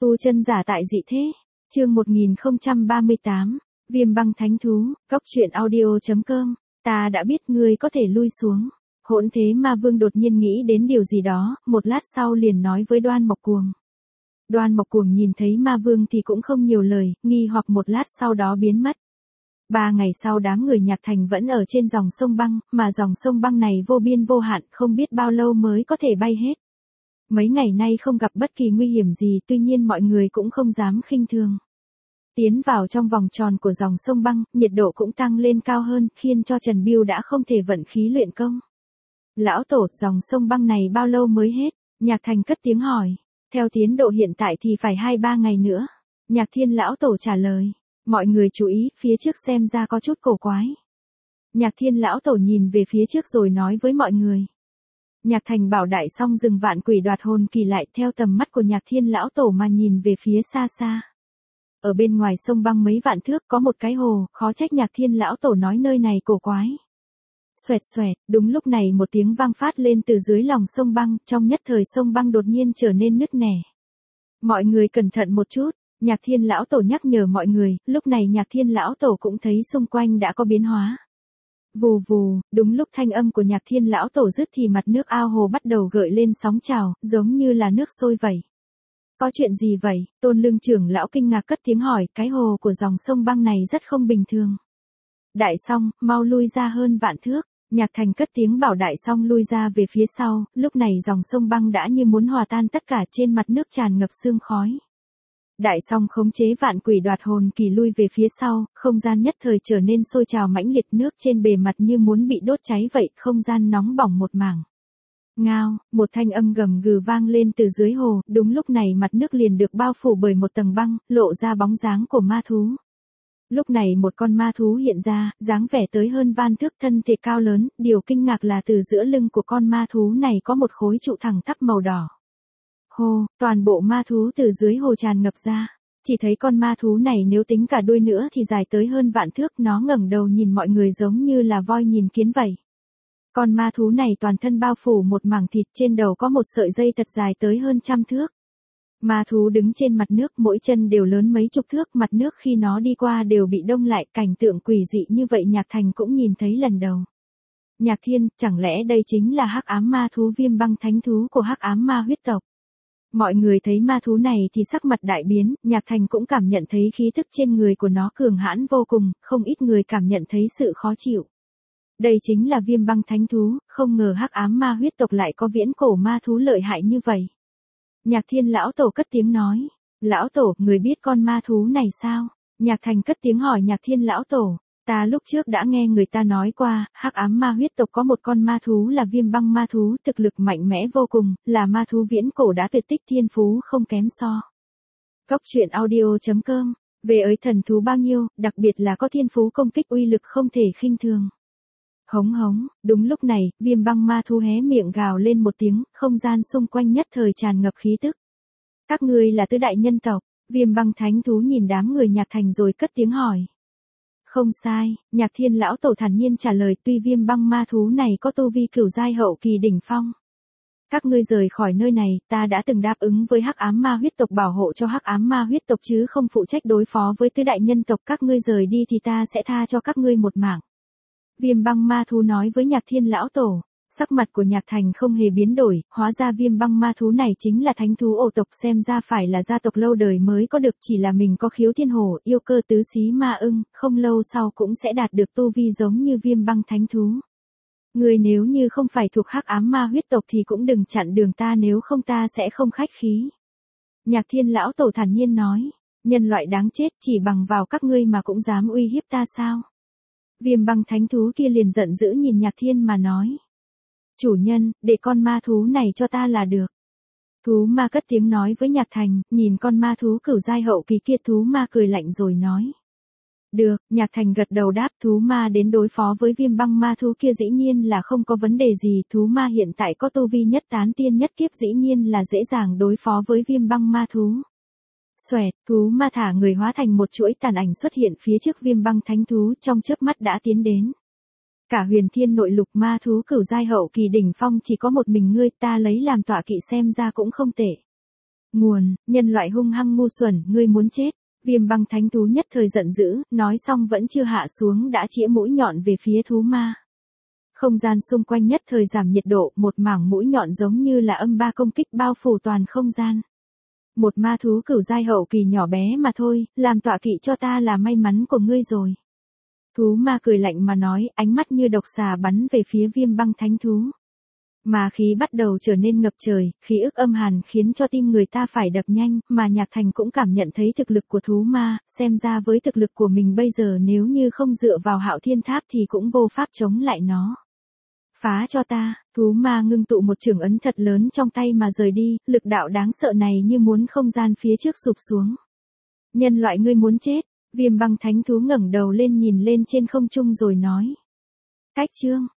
Tu chân giả tại dị thế. Chương 1038, Viêm băng thánh thú, Cốc truyện audio.com. Ta đã biết ngươi có thể lui xuống. Hỗn Thế Ma Vương đột nhiên nghĩ đến điều gì đó, một lát sau liền nói với Đoan Mộc Cuồng. Đoan Mộc Cuồng nhìn thấy Ma Vương thì cũng không nhiều lời, nghi hoặc một lát sau đó biến mất. 3 ngày sau đám người Nhạc Thành vẫn ở trên dòng sông băng, mà dòng sông băng này vô biên vô hạn, không biết bao lâu mới có thể bay hết. Mấy ngày nay không gặp bất kỳ nguy hiểm gì, tuy nhiên mọi người cũng không dám khinh thường. Tiến vào trong vòng tròn của dòng sông băng, nhiệt độ cũng tăng lên cao hơn, khiến cho Trần Bưu đã không thể vận khí luyện công. Lão tổ, dòng sông băng này bao lâu mới hết? Nhạc Thành cất tiếng hỏi. Theo tiến độ hiện tại thì phải 2-3 ngày nữa. Nhạc Thiên lão tổ trả lời. Mọi người chú ý, phía trước xem ra có chút cổ quái. Nhạc Thiên lão tổ nhìn về phía trước rồi nói với mọi người. Nhạc Thành bảo đại xong dừng vạn quỷ đoạt hồn kỳ lại theo tầm mắt của Nhạc Thiên lão tổ mà nhìn về phía xa xa. Ở bên ngoài sông băng mấy vạn thước có một cái hồ, khó trách Nhạc Thiên lão tổ nói nơi này cổ quái. Xoẹt xoẹt, đúng lúc này một tiếng vang phát lên từ dưới lòng sông băng, trong nhất thời sông băng đột nhiên trở nên nứt nẻ. Mọi người cẩn thận một chút, Nhạc Thiên lão tổ nhắc nhở mọi người, lúc này Nhạc Thiên lão tổ cũng thấy xung quanh đã có biến hóa. Vù vù, đúng lúc thanh âm của Nhạc Thiên lão tổ dứt thì mặt nước ao hồ bắt đầu gợi lên sóng trào, giống như là nước sôi vậy. Có chuyện gì vậy? Tôn Lương trưởng lão kinh ngạc cất tiếng hỏi, cái hồ của dòng sông băng này rất không bình thường. Đại Song, mau lui ra hơn vạn thước. Nhạc Thành cất tiếng bảo Đại Song lui ra về phía sau, lúc này dòng sông băng đã như muốn hòa tan tất cả, trên mặt nước tràn ngập sương khói. Đại Song khống chế vạn quỷ đoạt hồn kỳ lui về phía sau, không gian nhất thời trở nên sôi trào mãnh liệt, nước trên bề mặt như muốn bị đốt cháy vậy, không gian nóng bỏng một mảng. Ngao, một thanh âm gầm gừ vang lên từ dưới hồ, đúng lúc này mặt nước liền được bao phủ bởi một tầng băng, lộ ra bóng dáng của ma thú. Lúc này một con ma thú hiện ra, dáng vẻ tới hơn van thước, thân thể cao lớn, điều kinh ngạc là từ giữa lưng của con ma thú này có một khối trụ thẳng tắp màu đỏ. Hồ, toàn bộ ma thú từ dưới hồ tràn ngập ra. Chỉ thấy con ma thú này nếu tính cả đuôi nữa thì dài tới hơn vạn thước, nó ngẩng đầu nhìn mọi người giống như là voi nhìn kiến vậy. Con ma thú này toàn thân bao phủ một mảng thịt, trên đầu có một sợi dây thật dài tới hơn 100 thước. Ma thú đứng trên mặt nước, mỗi chân đều lớn mấy chục thước, mặt nước khi nó đi qua đều bị đông lại, cảnh tượng quỷ dị như vậy Nhạc Thành cũng nhìn thấy lần đầu. Nhạc Thiên, chẳng lẽ đây chính là hắc ám ma thú Viêm băng thánh thú của hắc ám ma huyết tộc? Mọi người thấy ma thú này thì sắc mặt đại biến, Nhạc Thành cũng cảm nhận thấy khí thức trên người của nó cường hãn vô cùng, không ít người cảm nhận thấy sự khó chịu. Đây chính là Viêm băng thánh thú, không ngờ hắc ám ma huyết tộc lại có viễn cổ ma thú lợi hại như vậy. Nhạc Thiên lão tổ cất tiếng nói. Lão tổ, người biết con ma thú này sao? Nhạc Thành cất tiếng hỏi Nhạc Thiên lão tổ. Ta lúc trước đã nghe người ta nói qua, hắc ám ma huyết tộc có một con ma thú là Viêm băng ma thú, thực lực mạnh mẽ vô cùng, là ma thú viễn cổ đã tuyệt tích, thiên phú không kém so. Cốc truyện audio.com. Về ấy thần thú bao nhiêu, đặc biệt là có thiên phú công kích uy lực không thể khinh thường. Hống hống, đúng lúc này, Viêm băng ma thú hé miệng gào lên một tiếng, không gian xung quanh nhất thời tràn ngập khí tức. Các ngươi là tứ đại nhân tộc? Viêm băng thánh thú nhìn đám người Nhạc Thành rồi cất tiếng hỏi. Không sai, Nhạc Thiên lão tổ thản nhiên trả lời, tuy Viêm băng ma thú này có tu vi cửu giai hậu kỳ đỉnh phong. Các ngươi rời khỏi nơi này, ta đã từng đáp ứng với hắc ám ma huyết tộc bảo hộ cho hắc ám ma huyết tộc chứ không phụ trách đối phó với tứ đại nhân tộc, các ngươi rời đi thì ta sẽ tha cho các ngươi một mạng. Viêm băng ma thú nói với Nhạc Thiên lão tổ. Sắc mặt của Nhạc Thành không hề biến đổi, hóa ra Viêm băng ma thú này chính là thánh thú ổ tộc, xem ra phải là gia tộc lâu đời mới có được, chỉ là mình có khiếu thiên hổ, yêu cơ tứ xí ma ưng, không lâu sau cũng sẽ đạt được tu vi giống như Viêm băng thánh thú. Người nếu như không phải thuộc hắc ám ma huyết tộc thì cũng đừng chặn đường ta, nếu không ta sẽ không khách khí. Nhạc Thiên lão tổ thản nhiên nói, nhân loại đáng chết, chỉ bằng vào các ngươi mà cũng dám uy hiếp ta sao? Viêm băng thánh thú kia liền giận dữ nhìn Nhạc Thiên mà nói. Chủ nhân, để con ma thú này cho ta là được. Thú ma cất tiếng nói với Nhạc Thành, nhìn con ma thú cửu giai hậu kỳ kia, thú ma cười lạnh rồi nói. Được, Nhạc Thành gật đầu đáp, thú ma đến đối phó với Viêm băng ma thú kia dĩ nhiên là không có vấn đề gì, thú ma hiện tại có tu vi nhất tán tiên nhất kiếp, dĩ nhiên là dễ dàng đối phó với Viêm băng ma thú. Xoẹt, thú ma thả người hóa thành một chuỗi tàn ảnh xuất hiện phía trước Viêm băng thánh thú, trong chớp mắt đã tiến đến. Cả huyền thiên nội lục ma thú cửu giai hậu kỳ đỉnh phong chỉ có một mình ngươi, ta lấy làm tọa kỵ xem ra cũng không tệ. Nguồn, nhân loại hung hăng ngu xuẩn, ngươi muốn chết. Viêm băng thánh thú nhất thời giận dữ, nói xong vẫn chưa hạ xuống đã chĩa mũi nhọn về phía thú ma. Không gian xung quanh nhất thời giảm nhiệt độ, một mảng mũi nhọn giống như là âm ba công kích bao phủ toàn không gian. Một ma thú cửu giai hậu kỳ nhỏ bé mà thôi, làm tọa kỵ cho ta là may mắn của ngươi rồi. Thú ma cười lạnh mà nói, ánh mắt như độc xà bắn về phía viêm băng thánh thú. Ma khí bắt đầu trở nên ngập trời, khí ức âm hàn khiến cho tim người ta phải đập nhanh, mà Nhạc Thành cũng cảm nhận thấy thực lực của thú ma, xem ra với thực lực của mình bây giờ nếu như không dựa vào Hạo Thiên Tháp thì cũng vô pháp chống lại nó. Phá cho ta, thú ma ngưng tụ một chưởng ấn thật lớn trong tay mà rời đi, lực đạo đáng sợ này như muốn không gian phía trước sụp xuống. Nhân loại ngươi muốn chết, viêm băng thánh thú ngẩng đầu lên nhìn lên trên không trung rồi nói. Cách chương.